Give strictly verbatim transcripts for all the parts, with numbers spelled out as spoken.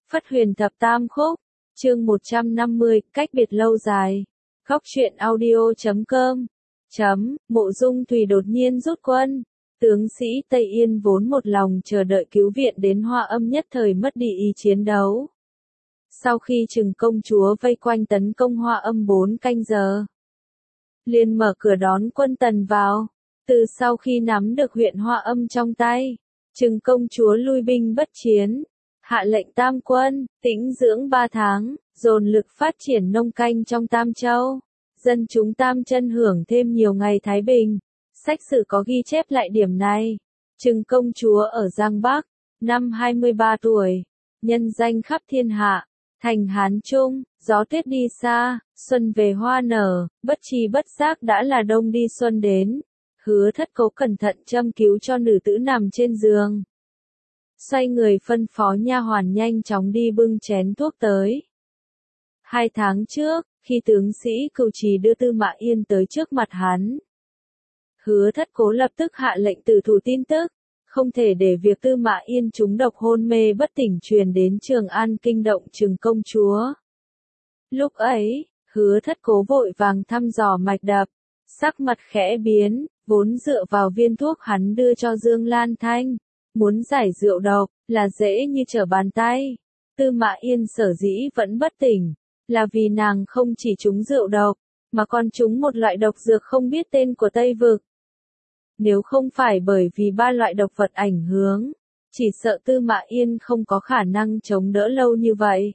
Phất Huyền Thập Tam Khúc, chương một trăm năm mươi, cách biệt lâu dài. Góc truyện audio chấm com chấm, Mộ Dung Thùy đột nhiên rút quân. Tướng sĩ Tây Yên vốn một lòng chờ đợi cứu viện đến Hoa Âm nhất thời mất đi ý chiến đấu. Sau khi Trừng công chúa vây quanh tấn công Hoa Âm bốn canh giờ, liền mở cửa đón quân Tần vào. Từ sau khi nắm được huyện Hoa Âm trong tay, Trừng công chúa lui binh bất chiến, hạ lệnh tam quân, tĩnh dưỡng ba tháng, dồn lực phát triển nông canh trong Tam Châu. Dân chúng Tam Chân hưởng thêm nhiều ngày thái bình. Sách sử có ghi chép lại điểm này. Trừng công chúa ở Giang Bắc, năm hai mươi ba tuổi, nhân danh khắp thiên hạ, thành Hán Trung, gió tuyết đi xa, xuân về hoa nở, bất tri bất giác đã là đông đi xuân đến. Hứa Thất Cố cẩn thận châm cứu cho nữ tử nằm trên giường. Xoay người phân phó nha hoàn nhanh chóng đi bưng chén thuốc tới. Hai tháng trước, khi tướng sĩ Cửu Trì đưa Tư Mã Yên tới trước mặt hắn, Hứa Thất Cố lập tức hạ lệnh tử thủ tin tức, không thể để việc Tư Mã Yên trúng độc hôn mê bất tỉnh truyền đến Trường An kinh động Trừng công chúa. Lúc ấy, Hứa Thất Cố vội vàng thăm dò mạch đập, sắc mặt khẽ biến, vốn dựa vào viên thuốc hắn đưa cho Dương Lan Thanh, muốn giải rượu độc, là dễ như trở bàn tay. Tư Mã Yên sở dĩ vẫn bất tỉnh, là vì nàng không chỉ trúng rượu độc, mà còn trúng một loại độc dược không biết tên của Tây Vực. Nếu không phải bởi vì ba loại độc vật ảnh hưởng, chỉ sợ Tư Mã Yên không có khả năng chống đỡ lâu như vậy.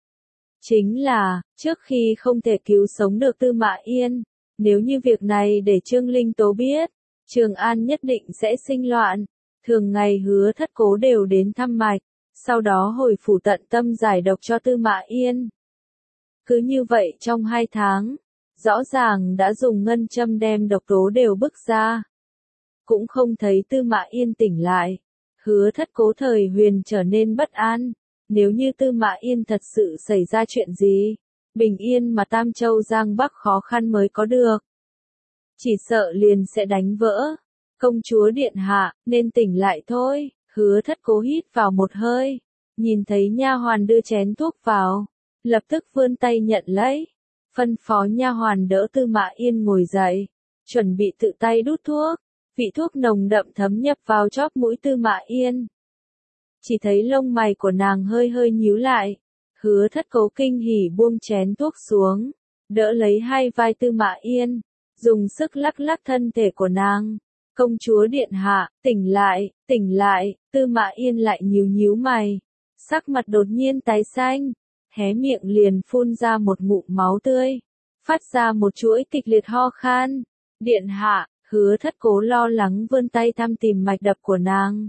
Chính là, trước khi không thể cứu sống được Tư Mã Yên, nếu như việc này để Trương Linh Tố biết, Trường An nhất định sẽ sinh loạn. Thường ngày Hứa Thất Cố đều đến thăm mạch, sau đó hồi phủ tận tâm giải độc cho Tư Mã Yên. Cứ như vậy trong hai tháng, rõ ràng đã dùng ngân châm đem độc tố đều bức ra. Cũng không thấy Tư Mã Yên tỉnh lại. Hứa Thất Cố thời huyền trở nên bất an. Nếu như Tư Mã Yên thật sự xảy ra chuyện gì, bình yên mà Tam Châu Giang Bắc khó khăn mới có được. Chỉ sợ liền sẽ đánh vỡ. Công chúa điện hạ, nên tỉnh lại thôi. Hứa Thất Cố hít vào một hơi, nhìn thấy nha hoàn đưa chén thuốc vào, lập tức vươn tay nhận lấy, phân phó nha hoàn đỡ Tư Mã Yên ngồi dậy, chuẩn bị tự tay đút thuốc. Vị thuốc nồng đậm thấm nhập vào chóp mũi Tư Mã Yên. Chỉ thấy lông mày của nàng hơi hơi nhíu lại. Hứa Thất Cố kinh hỉ buông chén thuốc xuống, đỡ lấy hai vai Tư Mã Yên, dùng sức lắc lắc thân thể của nàng. Công chúa điện hạ, tỉnh lại, tỉnh lại. Tư Mã Yên lại nhíu nhíu mày, sắc mặt đột nhiên tái xanh, hé miệng liền phun ra một ngụm máu tươi, phát ra một chuỗi kịch liệt ho khan. Điện hạ. Hứa Thất Cố lo lắng vươn tay thăm tìm mạch đập của nàng.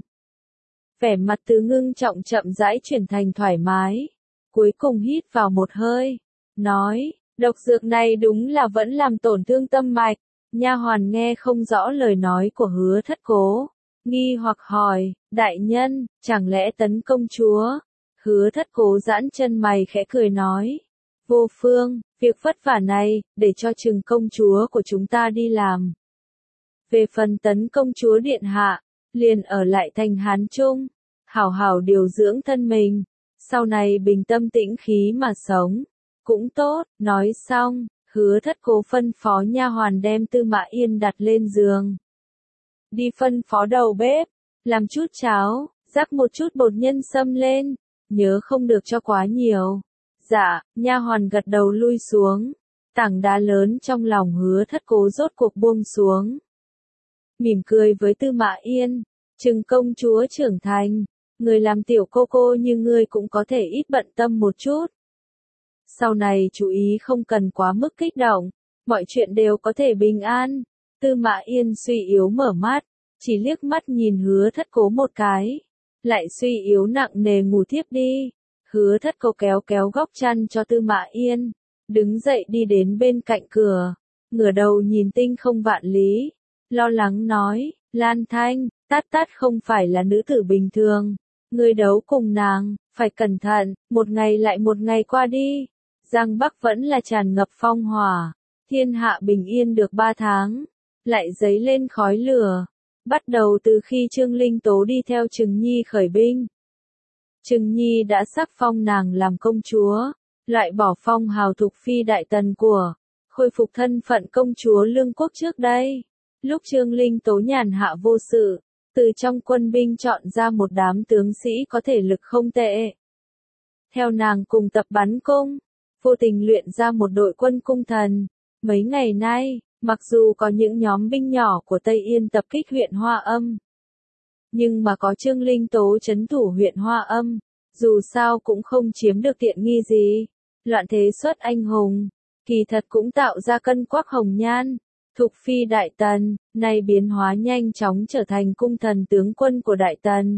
Vẻ mặt từ ngưng trọng chậm rãi chuyển thành thoải mái. Cuối cùng hít vào một hơi, nói, độc dược này đúng là vẫn làm tổn thương tâm mạch. Nha hoàn nghe không rõ lời nói của Hứa Thất Cố, nghi hoặc hỏi, đại nhân, chẳng lẽ tấn công chúa? Hứa Thất Cố giãn chân mày khẽ cười nói, vô phương, việc vất vả này, để cho Trừng công chúa của chúng ta đi làm. Về phần tấn công chúa điện hạ, liền ở lại thành Hán Trung, hảo hảo điều dưỡng thân mình, sau này bình tâm tĩnh khí mà sống, cũng tốt. Nói xong, Hứa Thất Cố phân phó nha hoàn đem Tư Mã Yên đặt lên giường. Đi phân phó đầu bếp, làm chút cháo, rắc một chút bột nhân sâm lên, nhớ không được cho quá nhiều. Dạ, nha hoàn gật đầu lui xuống, tảng đá lớn trong lòng Hứa Thất Cố rốt cuộc buông xuống. Mỉm cười với Tư Mã Yên, Trừng công chúa trưởng thành, người làm tiểu cô cô như ngươi cũng có thể ít bận tâm một chút. Sau này chú ý không cần quá mức kích động, mọi chuyện đều có thể bình an. Tư Mã Yên suy yếu mở mắt, chỉ liếc mắt nhìn Hứa Thất Cố một cái, lại suy yếu nặng nề ngủ thiếp đi. Hứa Thất Cố kéo kéo góc chăn cho Tư Mã Yên, đứng dậy đi đến bên cạnh cửa, ngửa đầu nhìn tinh không vạn lý. Lo lắng nói, Lan Thanh, Tát Tát không phải là nữ tử bình thường. Ngươi đấu cùng nàng, phải cẩn thận, một ngày lại một ngày qua đi. Giang Bắc vẫn là tràn ngập phong hỏa. Thiên hạ bình yên được ba tháng, lại dấy lên khói lửa. Bắt đầu từ khi Trương Linh Tố đi theo Trừng Nhi khởi binh. Trừng Nhi đã sắc phong nàng làm công chúa, loại bỏ phong hào thục phi đại tần của, khôi phục thân phận công chúa lương quốc trước đây. Lúc Trương Linh Tố nhàn hạ vô sự, từ trong quân binh chọn ra một đám tướng sĩ có thể lực không tệ. Theo nàng cùng tập bắn cung, vô tình luyện ra một đội quân cung thần. Mấy ngày nay, mặc dù có những nhóm binh nhỏ của Tây Yên tập kích huyện Hoa Âm, nhưng mà có Trương Linh Tố trấn thủ huyện Hoa Âm, dù sao cũng không chiếm được tiện nghi gì. Loạn thế xuất anh hùng, kỳ thật cũng tạo ra cân quắc hồng nhan. Thục phi đại tần, nay biến hóa nhanh chóng trở thành cung thần tướng quân của đại tần.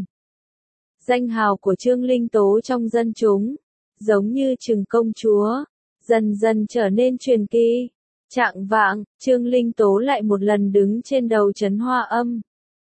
Danh hào của Trương Linh Tố trong dân chúng, giống như Trừng công chúa, dần dần trở nên truyền kỳ. Trạng vạng, Trương Linh Tố lại một lần đứng trên đầu trấn Hoa Âm,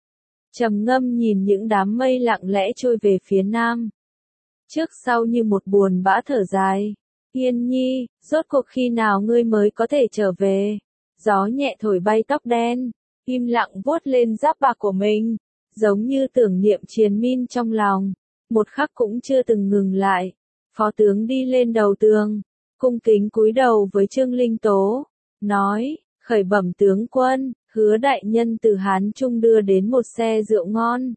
trầm ngâm nhìn những đám mây lặng lẽ trôi về phía nam. Trước sau như một buồn bã thở dài. Yên Nhi, rốt cuộc khi nào ngươi mới có thể trở về? Gió nhẹ thổi bay tóc đen, im lặng vuốt lên giáp bạc của mình, giống như tưởng niệm triền miên trong lòng, một khắc cũng chưa từng ngừng lại. Phó tướng đi lên đầu tường, cung kính cúi đầu với Trương Linh Tố, nói, khởi bẩm tướng quân, Hứa đại nhân từ Hán Trung đưa đến một xe rượu ngon.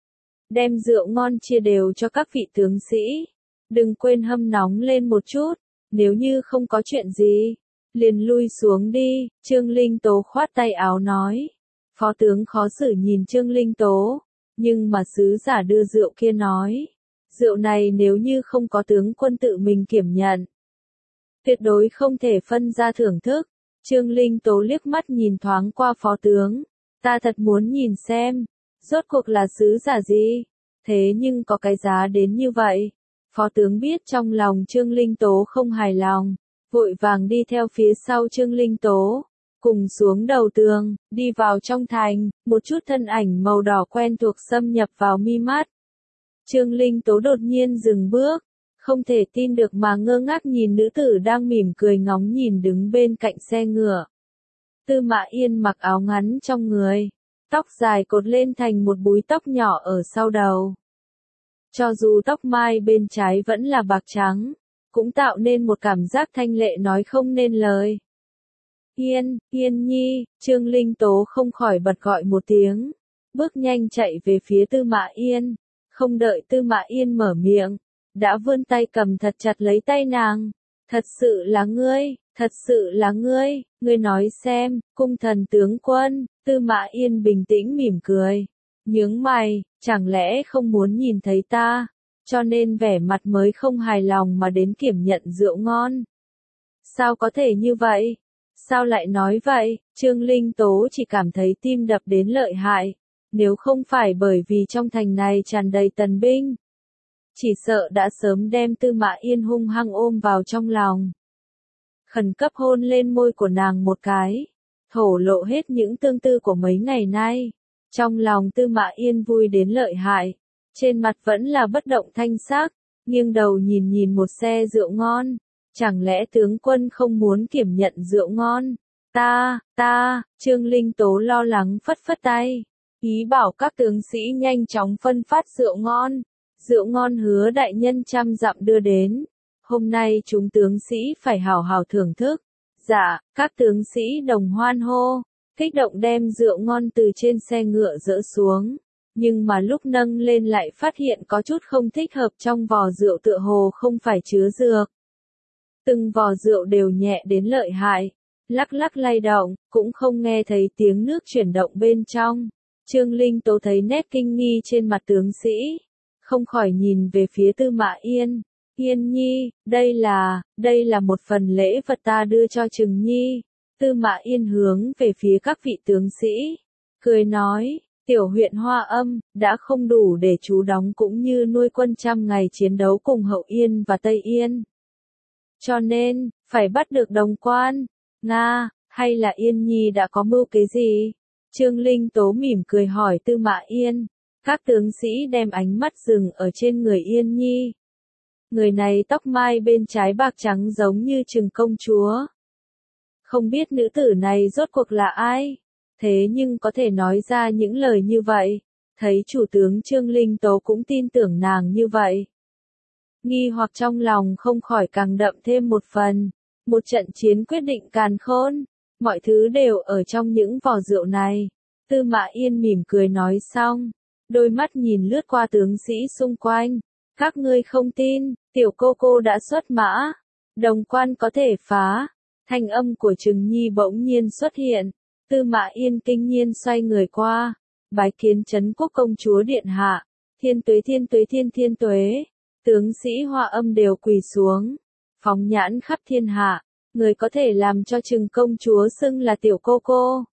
Đem rượu ngon chia đều cho các vị tướng sĩ, đừng quên hâm nóng lên một chút, nếu như không có chuyện gì, liền lui xuống đi. Trương Linh Tố khoát tay áo nói. Phó tướng khó xử nhìn Trương Linh Tố, nhưng mà sứ giả đưa rượu kia nói, rượu này nếu như không có tướng quân tự mình kiểm nhận, tuyệt đối không thể phân ra thưởng thức. Trương Linh Tố liếc mắt nhìn thoáng qua phó tướng, ta thật muốn nhìn xem, rốt cuộc là sứ giả gì, thế nhưng có cái giá đến như vậy. Phó tướng biết trong lòng Trương Linh Tố không hài lòng, vội vàng đi theo phía sau Trương Linh Tố, cùng xuống đầu tường, đi vào trong thành, một chút thân ảnh màu đỏ quen thuộc xâm nhập vào mi mắt. Trương Linh Tố đột nhiên dừng bước, không thể tin được mà ngơ ngác nhìn nữ tử đang mỉm cười ngóng nhìn đứng bên cạnh xe ngựa. Tư Mã Yên mặc áo ngắn trong người, tóc dài cột lên thành một búi tóc nhỏ ở sau đầu. Cho dù tóc mai bên trái vẫn là bạc trắng, cũng tạo nên một cảm giác thanh lệ nói không nên lời. Yên, Yên Nhi, Trương Linh Tố không khỏi bật gọi một tiếng, bước nhanh chạy về phía Tư Mã Yên, không đợi Tư Mã Yên mở miệng, đã vươn tay cầm thật chặt lấy tay nàng. Thật sự là ngươi, thật sự là ngươi, ngươi nói xem, cung thần tướng quân. Tư Mã Yên bình tĩnh mỉm cười, nhướng mày, chẳng lẽ không muốn nhìn thấy ta, cho nên vẻ mặt mới không hài lòng mà đến kiểm nhận rượu ngon. Sao có thể như vậy? Sao lại nói vậy? Trương Linh Tố chỉ cảm thấy tim đập đến lợi hại, nếu không phải bởi vì trong thành này tràn đầy tần binh, chỉ sợ đã sớm đem Tư Mã Yên hung hăng ôm vào trong lòng. Khẩn cấp hôn lên môi của nàng một cái, thổ lộ hết những tương tư của mấy ngày nay. Trong lòng Tư Mã Yên vui đến lợi hại, trên mặt vẫn là bất động thanh sắc, nghiêng đầu nhìn nhìn một xe rượu ngon. Chẳng lẽ tướng quân không muốn kiểm nhận rượu ngon? Ta, ta, Trương Linh Tố lo lắng phất phất tay, ý bảo các tướng sĩ nhanh chóng phân phát rượu ngon. Rượu ngon Hứa đại nhân trăm dặm đưa đến, hôm nay chúng tướng sĩ phải hào hào thưởng thức. Dạ, các tướng sĩ đồng hoan hô, kích động đem rượu ngon từ trên xe ngựa dỡ xuống, nhưng mà lúc nâng lên lại phát hiện có chút không thích hợp, trong vò rượu tựa hồ không phải chứa dược. Từng vò rượu đều nhẹ đến lợi hại, lắc lắc lay động, cũng không nghe thấy tiếng nước chuyển động bên trong. Trương Linh Tố thấy nét kinh nghi trên mặt tướng sĩ, không khỏi nhìn về phía Tư Mã Yên. Yên Nhi, đây là, đây là một phần lễ vật ta đưa cho Trừng Nhi. Tư Mã Yên hướng về phía các vị tướng sĩ, cười nói, tiểu huyện Hoa Âm, đã không đủ để trú đóng cũng như nuôi quân trăm ngày chiến đấu cùng Hậu Yên và Tây Yên. Cho nên, phải bắt được đồng quan. Nga, hay là Yên Nhi đã có mưu kế gì? Trương Linh Tố mỉm cười hỏi Tư Mã Yên. Các tướng sĩ đem ánh mắt dừng ở trên người Yên Nhi. Người này tóc mai bên trái bạc trắng giống như Trừng công chúa. Không biết nữ tử này rốt cuộc là ai? Thế nhưng có thể nói ra những lời như vậy. Thấy chủ tướng Trương Linh Tố cũng tin tưởng nàng như vậy. nghi hoặc trong lòng không khỏi càng đậm thêm một phần. Một trận chiến quyết định càn khôn, mọi thứ đều ở trong những vò rượu này. Tư Mã Yên mỉm cười nói xong, đôi mắt nhìn lướt qua tướng sĩ xung quanh. Các ngươi không tin, tiểu cô cô đã xuất mã, đồng quan có thể phá. Thanh âm của Trừng Nhi bỗng nhiên xuất hiện. Tư Mã Yên kinh nhiên xoay người qua, bái kiến Trấn Quốc công chúa điện hạ. Thiên tuế thiên tuế thiên thiên tuế. Tướng sĩ Hoa Âm đều quỳ xuống, phóng nhãn khắp thiên hạ, người có thể làm cho Trừng công chúa xưng là tiểu cô cô,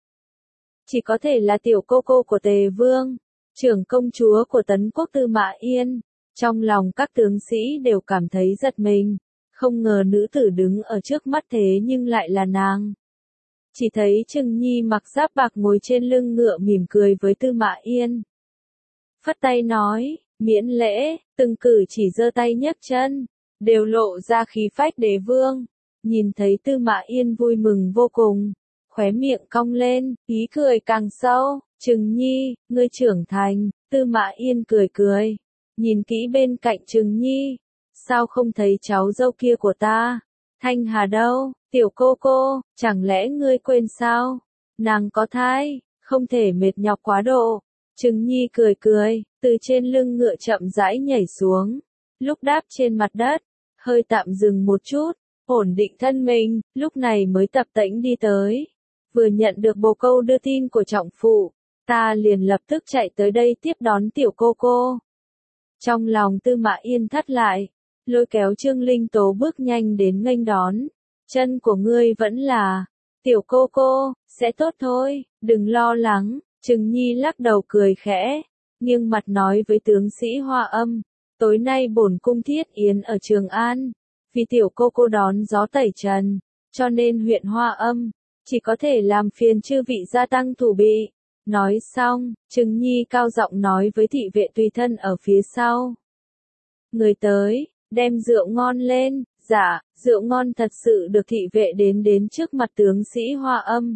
chỉ có thể là tiểu cô cô của Tề Vương, trưởng công chúa của Tấn Quốc Tư Mã Yên. Trong lòng các tướng sĩ đều cảm thấy giật mình, không ngờ nữ tử đứng ở trước mắt thế nhưng lại là nàng. Chỉ thấy Trừng Nhi mặc giáp bạc ngồi trên lưng ngựa mỉm cười với Tư Mã Yên. Phất tay nói, miễn lễ, từng cử chỉ giơ tay nhấc chân, đều lộ ra khí phách đế vương. Nhìn thấy Tư Mã Yên vui mừng vô cùng, khóe miệng cong lên, ý cười càng sâu. Trừng Nhi, ngươi trưởng thành. Tư Mã Yên cười cười, nhìn kỹ bên cạnh Trừng Nhi, sao không thấy cháu dâu kia của ta? Thanh Hà đâu? Tiểu cô cô, chẳng lẽ ngươi quên sao? Nàng có thai, không thể mệt nhọc quá độ. Trừng Nhi cười cười, từ trên lưng ngựa chậm rãi nhảy xuống. Lúc đáp trên mặt đất, hơi tạm dừng một chút, ổn định thân mình, lúc này mới tập tễnh đi tới. Vừa nhận được bồ câu đưa tin của trọng phụ, ta liền lập tức chạy tới đây tiếp đón tiểu cô cô. Trong lòng Tư Mã Yên thắt lại, lôi kéo Trương Linh Tố bước nhanh đến nghênh đón. Chân của ngươi vẫn là, tiểu cô cô, sẽ tốt thôi, đừng lo lắng. Trừng Nhi lắc đầu cười khẽ, nghiêng mặt nói với tướng sĩ Hoa Âm, tối nay bổn cung thiết yến ở Trường An, vì tiểu cô cô đón gió tẩy trần, cho nên huyện Hoa Âm, chỉ có thể làm phiền chư vị gia tăng thủ bị. Nói xong, Trừng Nhi cao giọng nói với thị vệ tùy thân ở phía sau. Người tới, đem rượu ngon lên. Dạ, rượu ngon thật sự được thị vệ đến đến trước mặt tướng sĩ Hoa Âm.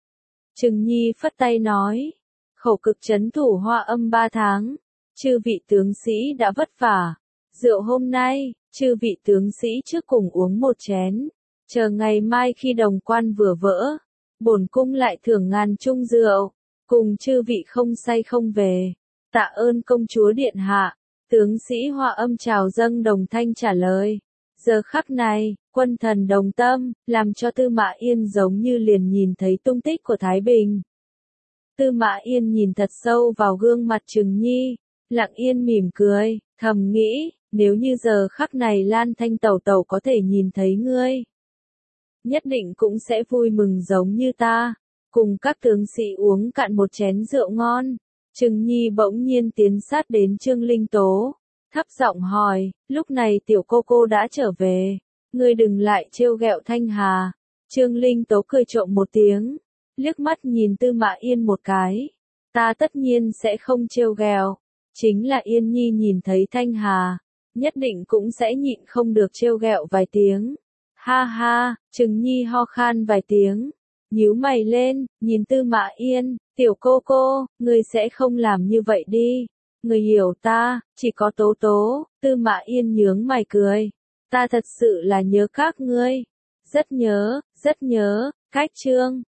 Trừng Nhi phất tay nói, khẩu cực trấn thủ Hoa Âm ba tháng, chư vị tướng sĩ đã vất vả. Rượu hôm nay, chư vị tướng sĩ trước cùng uống một chén, chờ ngày mai khi đồng quan vừa vỡ, bổn cung lại thưởng ngàn chung rượu, cùng chư vị không say không về. Tạ ơn công chúa điện hạ. Tướng sĩ Hoa Âm chào dâng đồng thanh trả lời. Giờ khắc này, quân thần đồng tâm, làm cho Tư Mã Yên giống như liền nhìn thấy tung tích của Thái Bình. Tư Mã Yên nhìn thật sâu vào gương mặt Trừng Nhi, lặng yên mỉm cười, thầm nghĩ, nếu như giờ khắc này Lan Thanh tẩu tẩu có thể nhìn thấy ngươi, nhất định cũng sẽ vui mừng giống như ta. Cùng các tướng sĩ uống cạn một chén rượu ngon, Trừng Nhi bỗng nhiên tiến sát đến Trương Linh Tố, thấp giọng hỏi, lúc này tiểu cô cô đã trở về, ngươi đừng lại trêu ghẹo Thanh Hà. Trương Linh Tố cười trộm một tiếng, liếc mắt nhìn Tư Mã Yên một cái, ta tất nhiên sẽ không trêu ghẹo, chính là Yên Nhi nhìn thấy Thanh Hà, nhất định cũng sẽ nhịn không được trêu ghẹo vài tiếng. Ha ha, Trừng Nhi ho khan vài tiếng, nhíu mày lên, nhìn Tư Mã Yên, tiểu cô cô, ngươi sẽ không làm như vậy đi. Người hiểu ta, chỉ có Tố Tố. Tư Mã Yên nhướng mày cười, ta thật sự là nhớ các ngươi, rất nhớ, rất nhớ. Cách chương